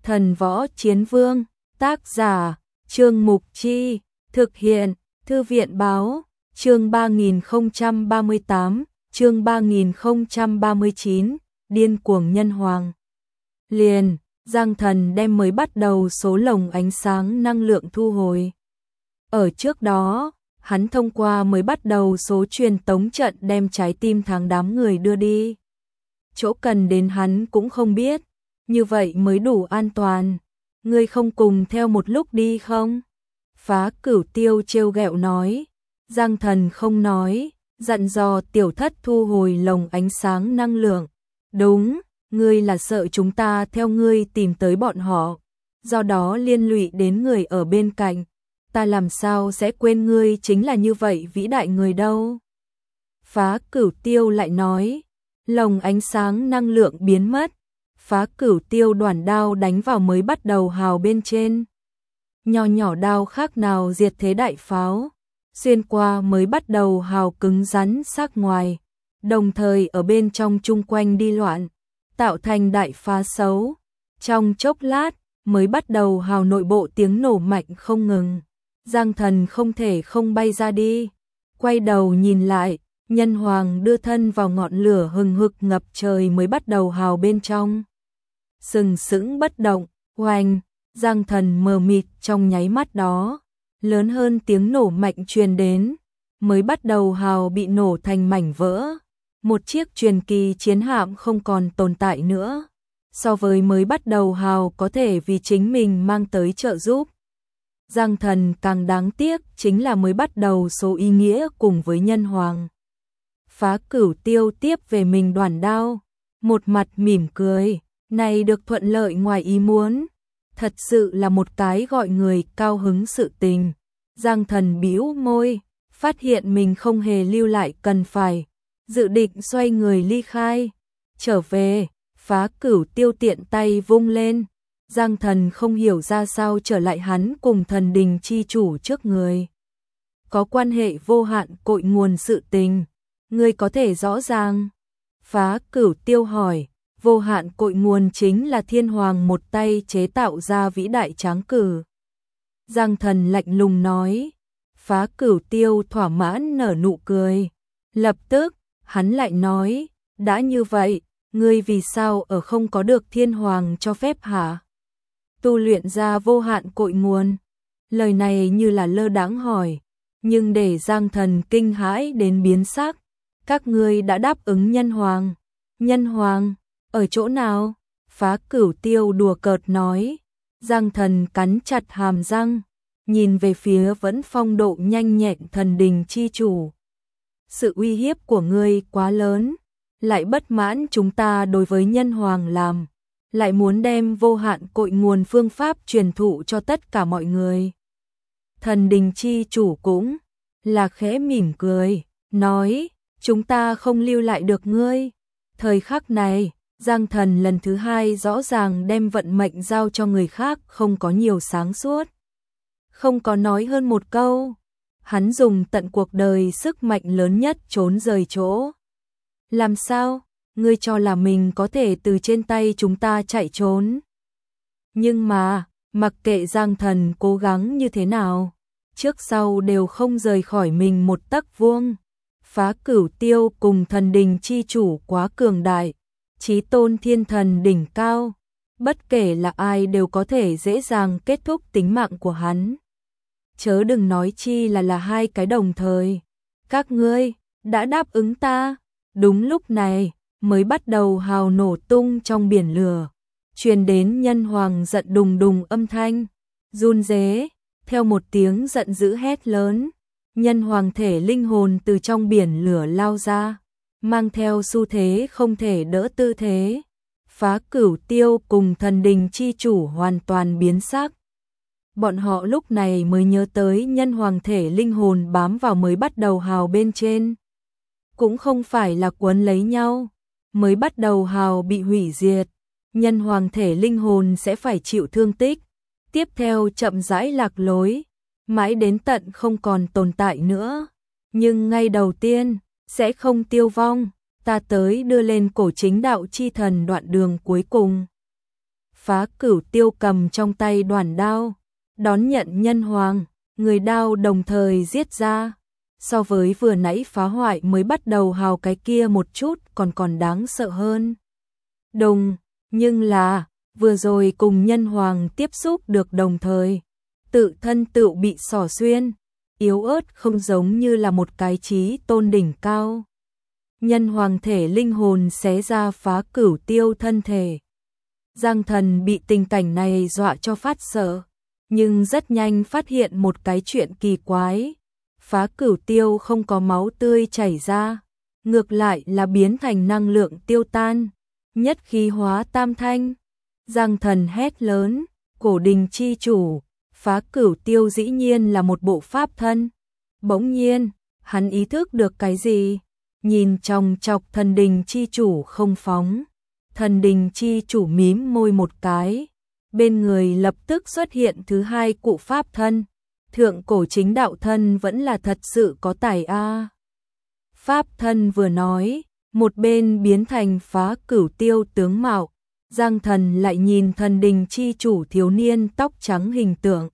Thần Võ Chiến Vương, tác giả, Trương Mục Chi, thực hiện, Thư viện Báo, chương 3038, chương 3039, điên cuồng nhân hoàng. Liền, Giang Thần đem mới bắt đầu số lồng ánh sáng năng lượng thu hồi. Ở trước đó, hắn thông qua mới bắt đầu số truyền tống trận đem trái tim tháng đám người đưa đi. Chỗ cần đến hắn cũng không biết, như vậy mới đủ an toàn. Ngươi không cùng theo một lúc đi không? Phá Cửu Tiêu trêu ghẹo nói. Giang Thần không nói, dặn dò Tiểu Thất thu hồi lồng ánh sáng năng lượng. Đúng, ngươi là sợ chúng ta theo ngươi tìm tới bọn họ, do đó liên lụy đến người ở bên cạnh. Ta làm sao sẽ quên ngươi chính là như vậy vĩ đại người đâu. Phá Cửu Tiêu lại nói, lồng ánh sáng năng lượng biến mất. Phá Cửu Tiêu đoản đao đánh vào mới bắt đầu hào bên trên. Nhỏ nhỏ đao khác nào diệt thế đại pháo, xuyên qua mới bắt đầu hào cứng rắn sắc ngoài, đồng thời ở bên trong chung quanh đi loạn, tạo thành đại phá xấu. Trong chốc lát, mới bắt đầu hào nội bộ tiếng nổ mạnh không ngừng. Giang Thần không thể không bay ra đi, quay đầu nhìn lại, nhân hoàng đưa thân vào ngọn lửa hừng hực ngập trời mới bắt đầu hào bên trong. Sừng sững bất động, oanh, Giang Thần mờ mịt trong nháy mắt đó, lớn hơn tiếng nổ mạnh truyền đến, mới bắt đầu hào bị nổ thành mảnh vỡ. Một chiếc truyền kỳ chiến hạm không còn tồn tại nữa, so với mới bắt đầu hào có thể vì chính mình mang tới trợ giúp. Giang Thần càng đáng tiếc chính là mới bắt đầu số ý nghĩa cùng với nhân hoàng. Phá Cửu Tiêu tiếp về mình đoản đao, một mặt mỉm cười, này được thuận lợi ngoài ý muốn, thật sự là một cái gọi người cao hứng sự tình. Giang Thần bĩu môi, phát hiện mình không hề lưu lại cần phải, dự định xoay người ly khai, trở về. Phá Cửu Tiêu tiện tay vung lên, Giang Thần không hiểu ra sao trở lại hắn cùng thần đình chi chủ trước người. Có quan hệ vô hạn cội nguồn sự tình, ngươi có thể rõ ràng? Phá Cửu Tiêu hỏi. Vô hạn cội nguồn chính là thiên hoàng một tay chế tạo ra vĩ đại tráng cử. Giang Thần lạnh lùng nói. Phá Cửu Tiêu thỏa mãn nở nụ cười. Lập tức, hắn lại nói, đã như vậy, ngươi vì sao ở không có được thiên hoàng cho phép hả? Tu luyện ra vô hạn cội nguồn. Lời này như là lơ đãng hỏi, nhưng để Giang Thần kinh hãi đến biến sắc. Các ngươi đã đáp ứng nhân hoàng. Nhân hoàng? Ở chỗ nào? Phá Cửu Tiêu đùa cợt nói. Giang Thần cắn chặt hàm răng, nhìn về phía vẫn phong độ nhanh nhẹn thần đình chi chủ. Sự uy hiếp của ngươi quá lớn, lại bất mãn chúng ta đối với nhân hoàng làm, lại muốn đem vô hạn cội nguồn phương pháp truyền thụ cho tất cả mọi người. Thần đình chi chủ cũng là khẽ mỉm cười, nói, chúng ta không lưu lại được ngươi. Thời khắc này, Giang Thần lần thứ hai rõ ràng đem vận mệnh giao cho người khác, không có nhiều sáng suốt. Không có nói hơn một câu, hắn dùng tận cuộc đời sức mạnh lớn nhất trốn rời chỗ. Làm sao? Ngươi cho là mình có thể từ trên tay chúng ta chạy trốn? Nhưng mà, mặc kệ Giang Thần cố gắng như thế nào, trước sau đều không rời khỏi mình một tấc vuông. Phá Cửu Tiêu cùng thần đình chi chủ quá cường đại, chí tôn thiên thần đỉnh cao, bất kể là ai đều có thể dễ dàng kết thúc tính mạng của hắn. Chớ đừng nói chi là hai cái đồng thời. Các ngươi đã đáp ứng ta. Đúng lúc này, mới bắt đầu hào nổ tung trong biển lửa, truyền đến nhân hoàng giận đùng đùng âm thanh, run rế, theo một tiếng giận dữ hét lớn, nhân hoàng thể linh hồn từ trong biển lửa lao ra, mang theo xu thế không thể đỡ tư thế. Phá Cửu Tiêu cùng thần đình chi chủ hoàn toàn biến sắc. Bọn họ lúc này mới nhớ tới nhân hoàng thể linh hồn bám vào mới bắt đầu hào bên trên. Cũng không phải là quấn lấy nhau, mới bắt đầu hào bị hủy diệt, nhân hoàng thể linh hồn sẽ phải chịu thương tích, tiếp theo chậm rãi lạc lối, mãi đến tận không còn tồn tại nữa. Nhưng ngay đầu tiên, sẽ không tiêu vong, ta tới đưa lên cổ chính đạo chi thần đoạn đường cuối cùng. Phá Cửu Tiêu cầm trong tay đoản đao, đón nhận nhân hoàng, người đao đồng thời giết ra. So với vừa nãy phá hoại mới bắt đầu hào cái kia một chút còn đáng sợ hơn. Đồng, nhưng là, vừa rồi cùng nhân hoàng tiếp xúc được đồng thời, tự thân tự bị xỏ xuyên, yếu ớt không giống như là một cái chí tôn đỉnh cao. Nhân hoàng thể linh hồn xé ra Phá Cửu Tiêu thân thể. Giang Thần bị tình cảnh này dọa cho phát sợ, nhưng rất nhanh phát hiện một cái chuyện kỳ quái. Phá Cửu Tiêu không có máu tươi chảy ra, ngược lại là biến thành năng lượng tiêu tan, nhất khí hóa tam thanh. Giang Thần hét lớn, Cổ Đình chi chủ, Phá Cửu Tiêu dĩ nhiên là một bộ pháp thân. Bỗng nhiên, hắn ý thức được cái gì, nhìn chòng chọc Thần Đình chi chủ không phóng. Thần Đình chi chủ mím môi một cái, bên người lập tức xuất hiện thứ hai cụ pháp thân. Thượng cổ chính đạo thân vẫn là thật sự có tài a. Pháp thân vừa nói, một bên biến thành Phá Cửu Tiêu tướng mạo. Giang Thần lại nhìn Thần Đình chi chủ thiếu niên tóc trắng hình tượng.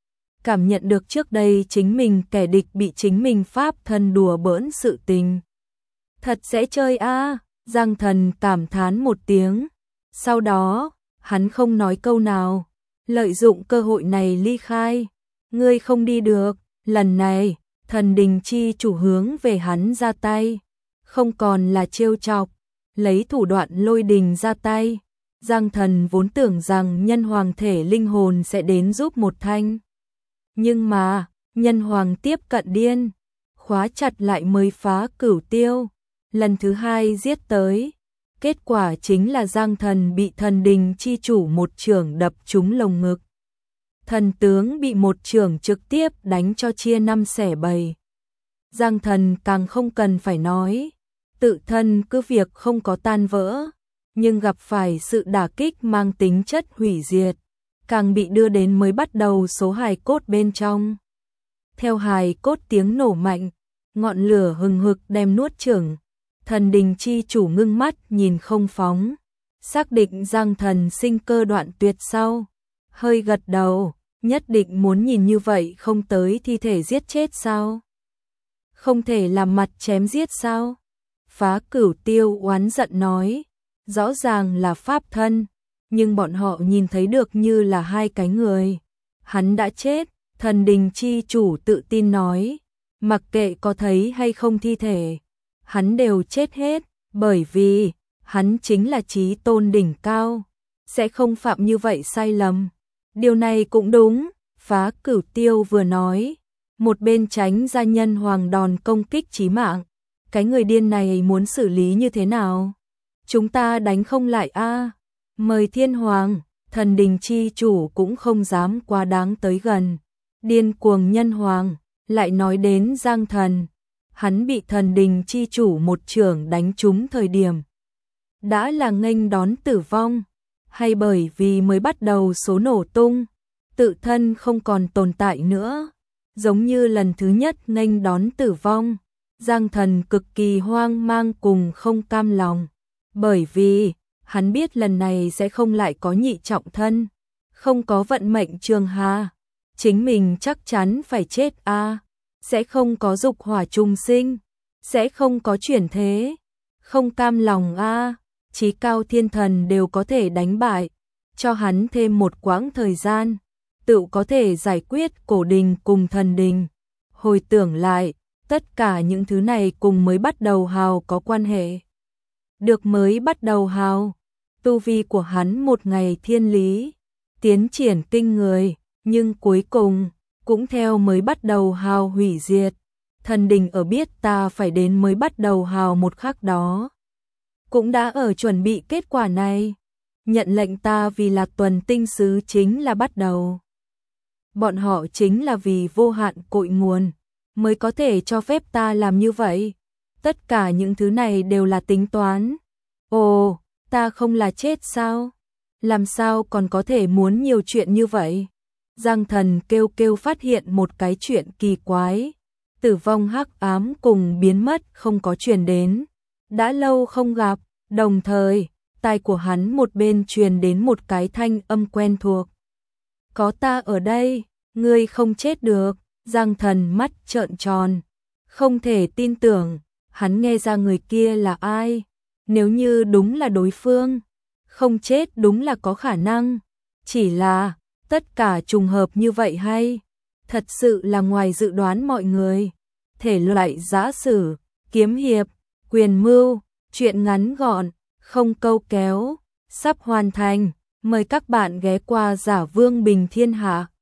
Cảm nhận được trước đây chính mình kẻ địch bị chính mình pháp thân đùa bỡn sự tình. Thật dễ chơi a. Giang Thần cảm thán một tiếng. Sau đó, hắn không nói câu nào, lợi dụng cơ hội này ly khai. Ngươi không đi được, lần này, Thần Đình chi chủ hướng về hắn ra tay. Không còn là trêu chọc, lấy thủ đoạn lôi đình ra tay. Giang Thần vốn tưởng rằng nhân hoàng thể linh hồn sẽ đến giúp một thanh. Nhưng mà, nhân hoàng tiếp cận điên, khóa chặt lại mới Phá Cửu Tiêu. Lần thứ hai giết tới, kết quả chính là Giang Thần bị Thần Đình chi chủ một chưởng đập trúng lồng ngực. Thần tướng bị một chưởng trực tiếp đánh cho chia năm xẻ bảy. Giang Thần càng không cần phải nói, tự thân cứ việc không có tan vỡ, nhưng gặp phải sự đả kích mang tính chất hủy diệt, càng bị đưa đến mới bắt đầu số hài cốt bên trong. Theo hài cốt tiếng nổ mạnh, ngọn lửa hừng hực đem nuốt chửng. Thần Đình chi chủ ngưng mắt nhìn không phóng, xác định Giang Thần sinh cơ đoạn tuyệt sau, hơi gật đầu, nhất định muốn nhìn như vậy không tới thi thể giết chết sao? Không thể làm mặt chém giết sao? Phá Cửu Tiêu oán giận nói, rõ ràng là pháp thân, nhưng bọn họ nhìn thấy được như là hai cái người. Hắn đã chết, Thần Đình chi chủ tự tin nói, mặc kệ có thấy hay không thi thể, hắn đều chết hết, bởi vì hắn chính là chí tôn đỉnh cao, sẽ không phạm như vậy sai lầm. Điều này cũng đúng, Phá Cửu Tiêu vừa nói, một bên tránh ra nhân hoàng đòn công kích chí mạng. Cái người điên này muốn xử lý như thế nào? Chúng ta đánh không lại a. Mời Thiên Hoàng, Thần Đình chi chủ cũng không dám quá đáng tới gần. Điên cuồng nhân hoàng, lại nói đến Giang Thần. Hắn bị Thần Đình chi chủ một chưởng đánh trúng thời điểm. Đã là nghênh đón tử vong, hay bởi vì mới bắt đầu số nổ tung, tự thân không còn tồn tại nữa. Giống như lần thứ nhất nghênh đón tử vong, Giang Thần cực kỳ hoang mang cùng không cam lòng, bởi vì hắn biết lần này sẽ không lại có nhị trọng thân, không có vận mệnh trường hà, chính mình chắc chắn phải chết a, sẽ không có dục hỏa trùng sinh, sẽ không có chuyển thế, không cam lòng a, chí cao thiên thần đều có thể đánh bại, cho hắn thêm một quãng thời gian, tự có thể giải quyết Cổ Đình cùng Thần Đình. Hồi tưởng lại, tất cả những thứ này cùng mới bắt đầu hào có quan hệ. Được mới bắt đầu hào, tu vi của hắn một ngày thiên lý, tiến triển kinh người, nhưng cuối cùng cũng theo mới bắt đầu hào hủy diệt. Thần Đình ở biết ta phải đến mới bắt đầu hào một khắc đó, cũng đã ở chuẩn bị kết quả này. Nhận lệnh ta vì Lạc Tuần tinh sứ chính là bắt đầu. Bọn họ chính là vì vô hạn cội nguồn mới có thể cho phép ta làm như vậy. Tất cả những thứ này đều là tính toán. Ồ, ta không là chết sao? Làm sao còn có thể muốn nhiều chuyện như vậy? Giang Thần kêu phát hiện một cái chuyện kỳ quái. Tử vong hắc ám cùng biến mất không có truyền đến. Đã lâu không gặp, đồng thời, tai của hắn một bên truyền đến một cái thanh âm quen thuộc. Có ta ở đây, ngươi không chết được. Giang Thần mắt trợn tròn, không thể tin tưởng, hắn nghe ra người kia là ai. Nếu như đúng là đối phương, không chết đúng là có khả năng. Chỉ là, tất cả trùng hợp như vậy hay? Thật sự là ngoài dự đoán mọi người. Thể loại giã sử, kiếm hiệp, quyền mưu, truyện ngắn gọn, không câu kéo, sắp hoàn thành. Mời các bạn ghé qua Giả Vương Bình Thiên Hạ.